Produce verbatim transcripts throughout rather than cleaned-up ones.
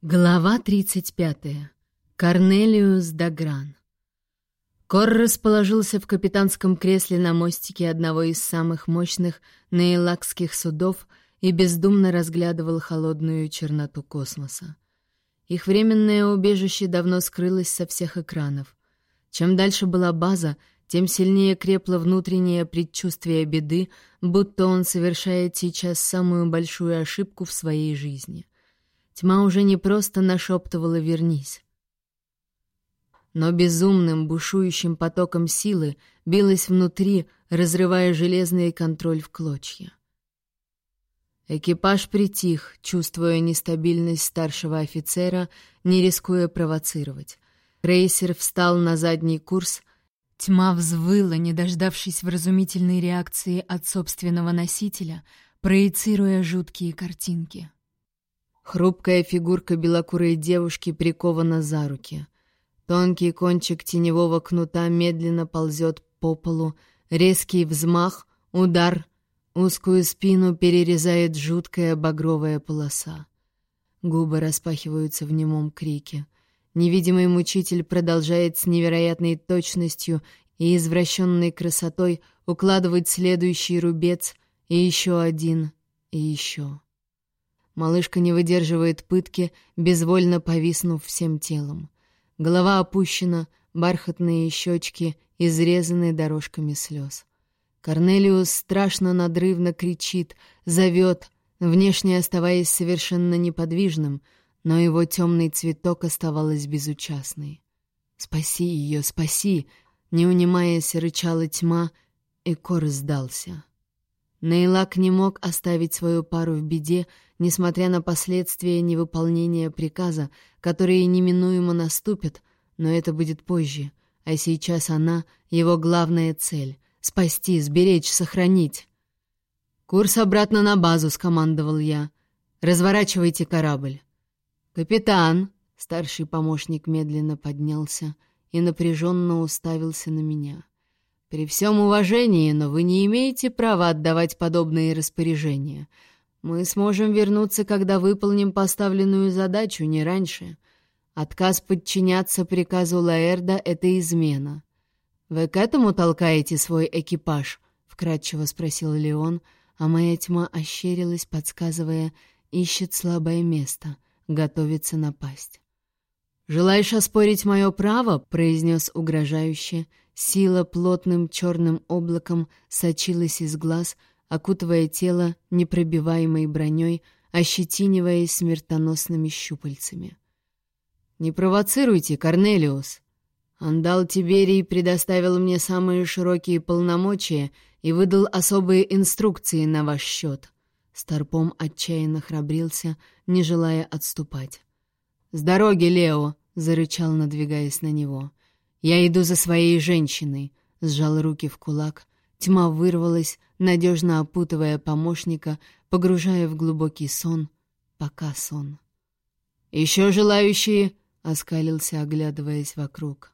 Глава тридцать пятая. Корнелиус Дагран. Кор расположился в капитанском кресле на мостике одного из самых мощных нейлакских судов и бездумно разглядывал холодную черноту космоса. Их временное убежище давно скрылось со всех экранов. Чем дальше была база, тем сильнее крепло внутреннее предчувствие беды, будто он совершает сейчас самую большую ошибку в своей жизни. Тьма уже не просто нашептывала «вернись», но безумным, бушующим потоком силы билась внутри, разрывая железный контроль в клочья. Экипаж притих, чувствуя нестабильность старшего офицера, не рискуя провоцировать. Крейсер встал на задний курс. Тьма взвыла, не дождавшись вразумительной реакции от собственного носителя, проецируя жуткие картинки. Хрупкая фигурка белокурой девушки прикована за руки. Тонкий кончик теневого кнута медленно ползет по полу, резкий взмах, удар, узкую спину перерезает жуткая багровая полоса. Губы распахиваются в немом крике. Невидимый мучитель продолжает с невероятной точностью и извращенной красотой укладывать следующий рубец, и еще один, и еще. Малышка не выдерживает пытки, безвольно повиснув всем телом. Голова опущена, бархатные щечки изрезаны дорожками слез. Корнелиус страшно надрывно кричит, зовет, внешне оставаясь совершенно неподвижным, но его темный цветок оставалась безучастной. «Спаси ее, спаси!» — не унимаясь, рычала тьма, и Кор сдался. Нейлак не мог оставить свою пару в беде, несмотря на последствия невыполнения приказа, которые неминуемо наступят, но это будет позже, а сейчас она — его главная цель — спасти, сберечь, сохранить. «Курс обратно на базу», — скомандовал я. «Разворачивайте корабль». «Капитан!» — старший помощник медленно поднялся и напряженно уставился на меня. «При всем уважении, но вы не имеете права отдавать подобные распоряжения. Мы сможем вернуться, когда выполним поставленную задачу, не раньше. Отказ подчиняться приказу Лаэрда — это измена. Вы к этому толкаете свой экипаж?» — вкратчиво спросил Леон, а моя тьма ощерилась, подсказывая, ищет слабое место, готовится напасть. «Желаешь оспорить мое право?» — произнес угрожающе. Сила плотным черным облаком сочилась из глаз, окутывая тело непробиваемой броней, ощетиниваясь смертоносными щупальцами. «Не провоцируйте, Корнелиус. Андал Тиберий предоставил мне самые широкие полномочия и выдал особые инструкции на ваш счет». Старпом отчаянно храбрился, не желая отступать. «С дороги, Лео!» — зарычал, надвигаясь на него. «Я иду за своей женщиной», — сжал руки в кулак. Тьма вырвалась, надежно опутывая помощника, погружая в глубокий сон, пока сон. «Еще желающие?» — оскалился, оглядываясь вокруг.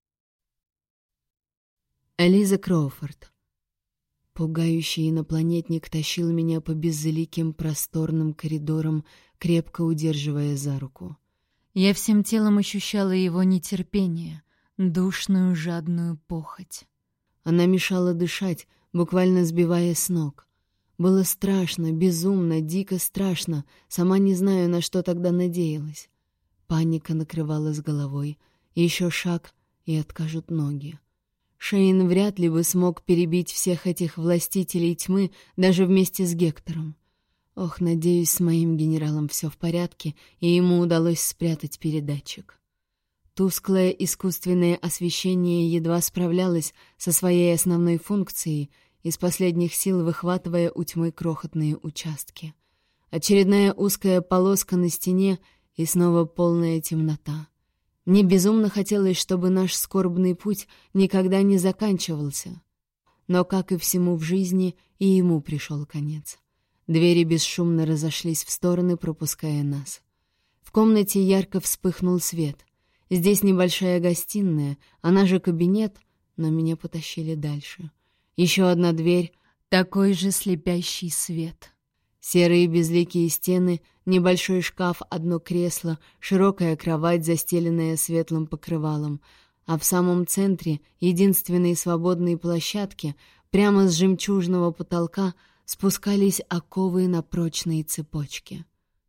Элиза Кроуфорд. Пугающий инопланетник тащил меня по безликим просторным коридорам, крепко удерживая за руку. Я всем телом ощущала его нетерпение, душную жадную похоть. Она мешала дышать, буквально сбивая с ног. Было страшно, безумно, дико страшно, сама не знаю, на что тогда надеялась. Паника накрывала с головой, еще шаг — и откажут ноги. Шейн вряд ли бы смог перебить всех этих властителей тьмы даже вместе с Гектором. Ох, надеюсь, с моим генералом все в порядке, и ему удалось спрятать передатчик. Тусклое искусственное освещение едва справлялось со своей основной функцией, из последних сил выхватывая у тьмы крохотные участки. Очередная узкая полоска на стене и снова полная темнота. Мне безумно хотелось, чтобы наш скорбный путь никогда не заканчивался. Но, как и всему в жизни, и ему пришел конец. Двери бесшумно разошлись в стороны, пропуская нас. В комнате ярко вспыхнул свет. Здесь небольшая гостиная, она же кабинет, но меня потащили дальше. Еще одна дверь, такой же слепящий свет. Серые безликие стены, небольшой шкаф, одно кресло, широкая кровать, застеленная светлым покрывалом, а в самом центре, единственной свободной площадке, прямо с жемчужного потолка, спускались оковы на прочные цепочки.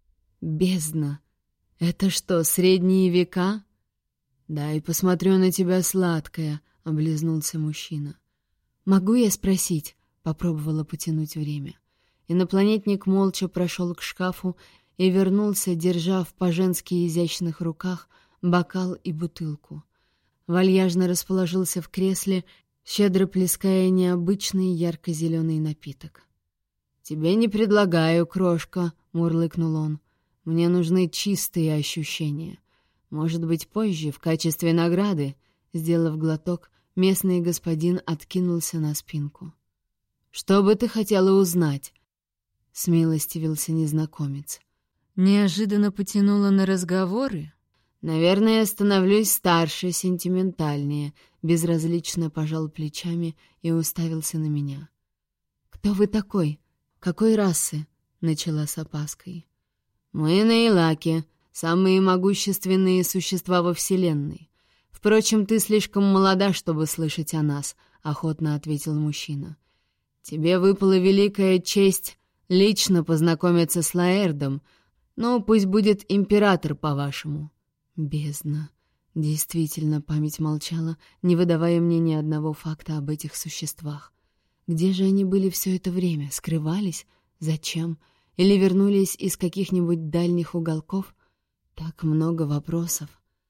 Бездна! Это что, средние века? «Дай посмотрю на тебя, сладкая», — облизнулся мужчина. «Могу я спросить?» — попробовала потянуть время. Инопланетник молча прошел к шкафу и вернулся, держа в по-женски изящных руках бокал и бутылку. Вальяжно расположился в кресле, щедро плеская необычный ярко-зеленый напиток. «Тебе не предлагаю, крошка», — мурлыкнул он. «Мне нужны чистые ощущения. Может быть, позже, в качестве награды», — сделав глоток, местный господин откинулся на спинку. «Что бы ты хотела узнать?» — смилостивился незнакомец. Неожиданно потянула на разговоры. «Наверное, я становлюсь старше, сентиментальнее», — безразлично пожал плечами и уставился на меня. «Кто вы такой? Какой расы?» — начала с опаской. «Мы на Илаке, самые могущественные существа во Вселенной. Впрочем, ты слишком молода, чтобы слышать о нас», — охотно ответил мужчина. «Тебе выпала великая честь лично познакомиться с Лаэрдом, но пусть будет император, по-вашему». Бездна. Действительно, память молчала, не выдавая мне ни одного факта об этих существах. Где же они были все это время? Скрывались? Зачем? Или вернулись из каких-нибудь дальних уголков? Так много вопросов.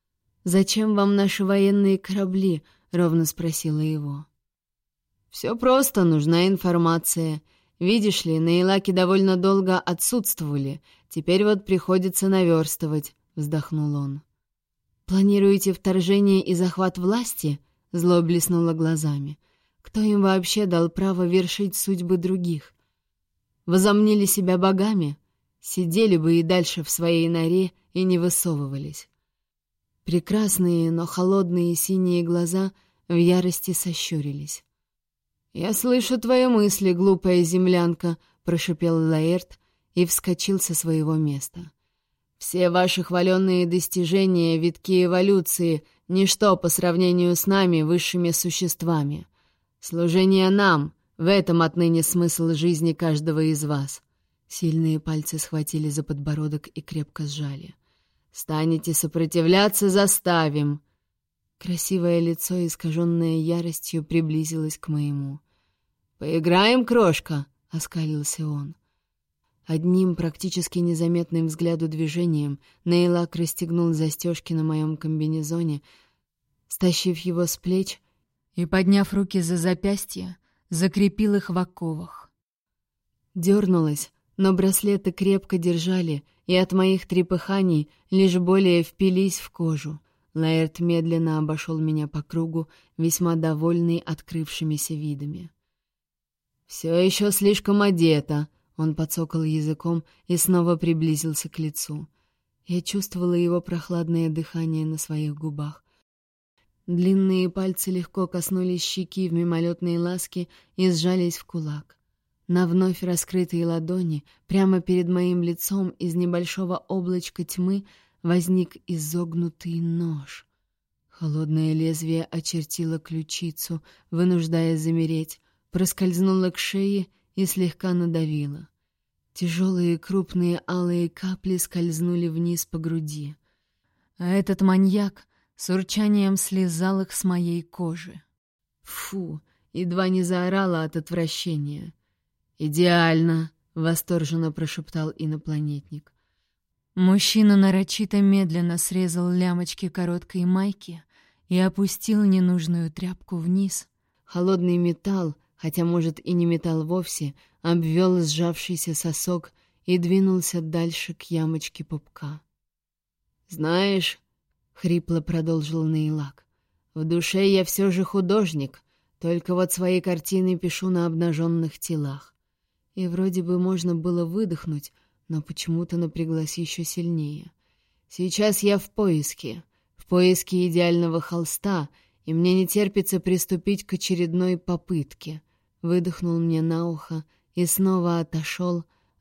«Зачем вам наши военные корабли?» — ровно спросила его. «Все просто, нужна информация. Видишь ли, на Илаке довольно долго отсутствовали. Теперь вот приходится наверстывать», — вздохнул он. «Планируете вторжение и захват власти?» — зло блеснула глазами. «Кто им вообще дал право вершить судьбы других? Возомнили себя богами? Сидели бы и дальше в своей норе и не высовывались». Прекрасные, но холодные синие глаза в ярости сощурились. «Я слышу твои мысли, глупая землянка», — прошипел Лаэрт и вскочил со своего места. «Все ваши хваленные достижения, витки эволюции — ничто по сравнению с нами, высшими существами. Служение нам — в этом отныне смысл жизни каждого из вас». Сильные пальцы схватили за подбородок и крепко сжали. «Станете сопротивляться — заставим!» Красивое лицо, искаженное яростью, приблизилось к моему. «Поиграем, крошка?» — оскалился он. Одним практически незаметным взгляду движением Нейлак расстегнул застежки на моем комбинезоне, стащив его с плеч и, подняв руки за запястья, закрепил их в оковах. Дернулась, но браслеты крепко держали, и от моих трепыханий лишь более впились в кожу. Лаэрт медленно обошел меня по кругу, весьма довольный открывшимися видами. «Все еще слишком одета», — он подсокал языком и снова приблизился к лицу. Я чувствовала его прохладное дыхание на своих губах. Длинные пальцы легко коснулись щеки в мимолетной ласке и сжались в кулак. На вновь раскрытой ладони, прямо перед моим лицом из небольшого облачка тьмы, возник изогнутый нож. Холодное лезвие очертило ключицу, вынуждая замереть, проскользнуло к шее и слегка надавило. Тяжелые крупные алые капли скользнули вниз по груди. А этот маньяк с урчанием слезал их с моей кожи. Фу, едва не заорала от отвращения. «Идеально!» — восторженно прошептал инопланетник. Мужчина нарочито медленно срезал лямочки короткой майки и опустил ненужную тряпку вниз. Холодный металл, хотя, может, и не металл вовсе, обвел сжавшийся сосок и двинулся дальше к ямочке пупка. «Знаешь...» — хрипло продолжил Нейлак. «В душе я все же художник, только вот свои картины пишу на обнаженных телах». И вроде бы можно было выдохнуть, но почему-то напряглась еще сильнее. «Сейчас я в поиске, в поиске идеального холста, и мне не терпится приступить к очередной попытке», — выдохнул мне на ухо и снова отошел,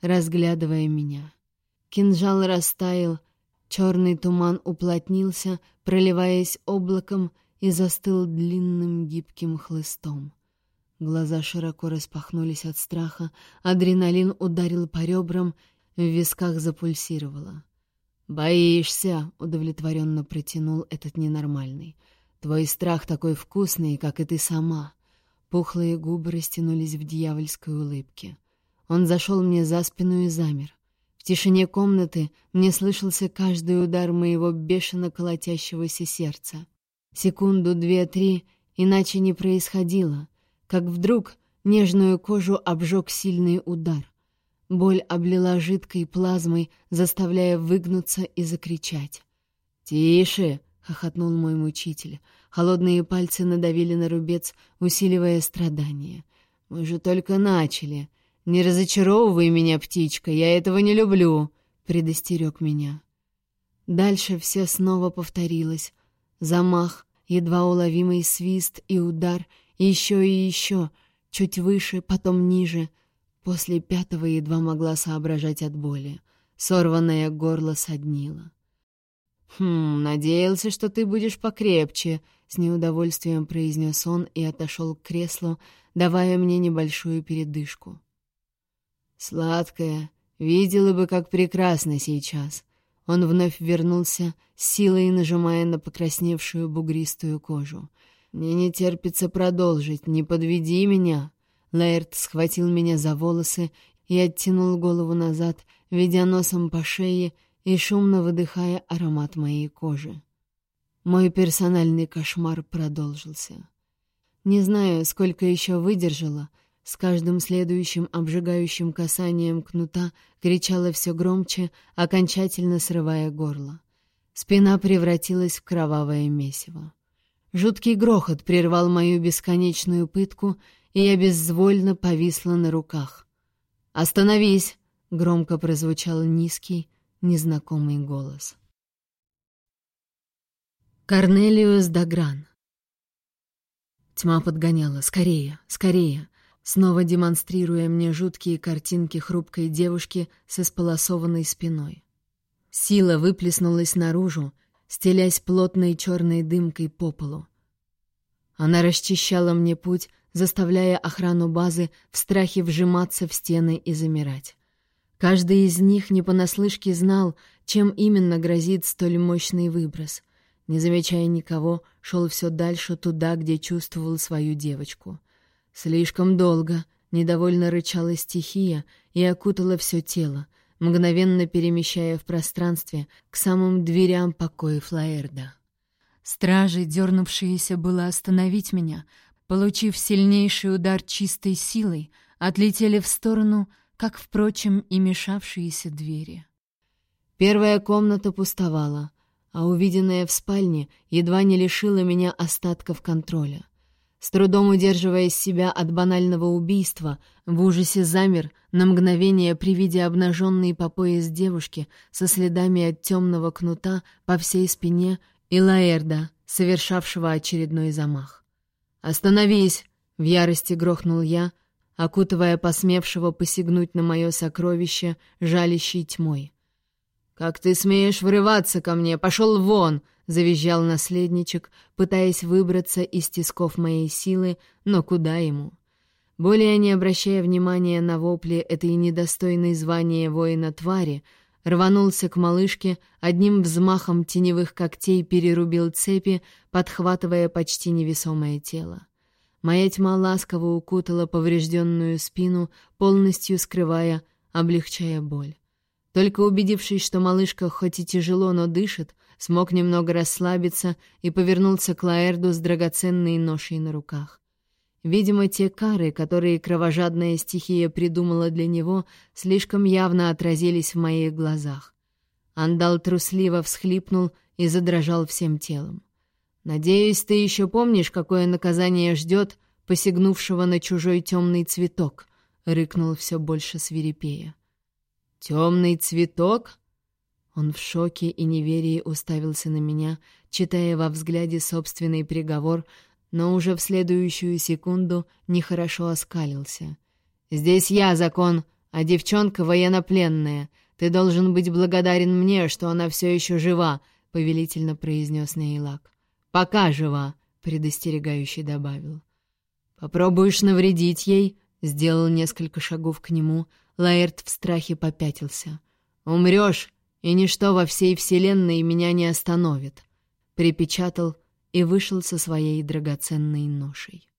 разглядывая меня. Кинжал растаял, черный туман уплотнился, проливаясь облаком, и застыл длинным гибким хлыстом. Глаза широко распахнулись от страха, адреналин ударил по ребрам, в висках запульсировало. «Боишься?» — удовлетворенно протянул этот ненормальный. «Твой страх такой вкусный, как и ты сама». Пухлые губы растянулись в дьявольской улыбке. Он зашел мне за спину и замер. В тишине комнаты мне слышался каждый удар моего бешено колотящегося сердца. Секунду, две, три, иначе не происходило. Как вдруг нежную кожу обжег сильный удар. Боль облила жидкой плазмой, заставляя выгнуться и закричать. «Тише!» — хохотнул мой мучитель. Холодные пальцы надавили на рубец, усиливая страдания. «Мы же только начали. Не разочаровывай меня, птичка, я этого не люблю!» — предостерег меня. Дальше все снова повторилось. Замах, едва уловимый свист и удар, и еще и еще, чуть выше, потом ниже. После пятого едва могла соображать от боли. Сорванное горло соднило. «Хм, надеялся, что ты будешь покрепче», — с неудовольствием произнес он и отошел к креслу, давая мне небольшую передышку. «Сладкая, видела бы, как прекрасно сейчас». Он вновь вернулся, силой нажимая на покрасневшую бугристую кожу. «Мне не терпится продолжить, не подведи меня!» Лаэрт схватил меня за волосы и оттянул голову назад, ведя носом по шее и шумно выдыхая аромат моей кожи. Мой персональный кошмар продолжился. Не знаю, сколько еще выдержала, с каждым следующим обжигающим касанием кнута кричала все громче, окончательно срывая горло. Спина превратилась в кровавое месиво. Жуткий грохот прервал мою бесконечную пытку, и я безвольно повисла на руках. «Остановись!» — громко прозвучал низкий, незнакомый голос. Корнелиус Дагран. Тьма подгоняла. «Скорее! Скорее!» снова демонстрируя мне жуткие картинки хрупкой девушки с исполосованной спиной. Сила выплеснулась наружу, стелясь плотной черной дымкой по полу. Она расчищала мне путь, заставляя охрану базы в страхе вжиматься в стены и замирать. Каждый из них не понаслышке знал, чем именно грозит столь мощный выброс. Не замечая никого, шел все дальше туда, где чувствовал свою девочку. Слишком долго недовольно рычала стихия и окутала все тело, мгновенно перемещая в пространстве к самым дверям покоев Лаэрда. Стражи, дернувшиеся было остановить меня, получив сильнейший удар чистой силой, отлетели в сторону, как, впрочем, и мешавшиеся двери. Первая комната пустовала, а увиденное в спальне едва не лишило меня остатков контроля. С трудом удерживая себя от банального убийства, в ужасе замер на мгновение при виде обнаженной по пояс девушки со следами от темного кнута по всей спине и Лаэрда, совершавшего очередной замах. «Остановись!» — в ярости грохнул я, окутывая посмевшего посягнуть на мое сокровище жалящей тьмой. «Как ты смеешь врываться ко мне? Пошел вон!» — завизжал наследничек, пытаясь выбраться из тисков моей силы, но куда ему? Более не обращая внимания на вопли этой недостойной звания воина-твари, рванулся к малышке, одним взмахом теневых когтей перерубил цепи, подхватывая почти невесомое тело. Моя тьма ласково укутала поврежденную спину, полностью скрывая, облегчая боль. Только убедившись, что малышка хоть и тяжело, но дышит, смог немного расслабиться и повернулся к Лаэрду с драгоценной ношей на руках. Видимо, те кары, которые кровожадная стихия придумала для него, слишком явно отразились в моих глазах. Андал трусливо всхлипнул и задрожал всем телом. «Надеюсь, ты еще помнишь, какое наказание ждет посягнувшего на чужой темный цветок?» — рыкнул все больше свирепея. «Темный цветок?» Он в шоке и неверии уставился на меня, читая во взгляде собственный приговор, но уже в следующую секунду нехорошо оскалился. «Здесь я закон, А девчонка военнопленная. Ты должен быть благодарен мне, что она все еще жива», — повелительно произнес Нейлак. «Пока жива», — предостерегающе добавил. «Попробуешь навредить ей?» — сделал несколько шагов к нему. Лаэрт в страхе попятился. «Умрешь, и ничто во всей вселенной меня не остановит», — припечатал и вышел со своей драгоценной ношей.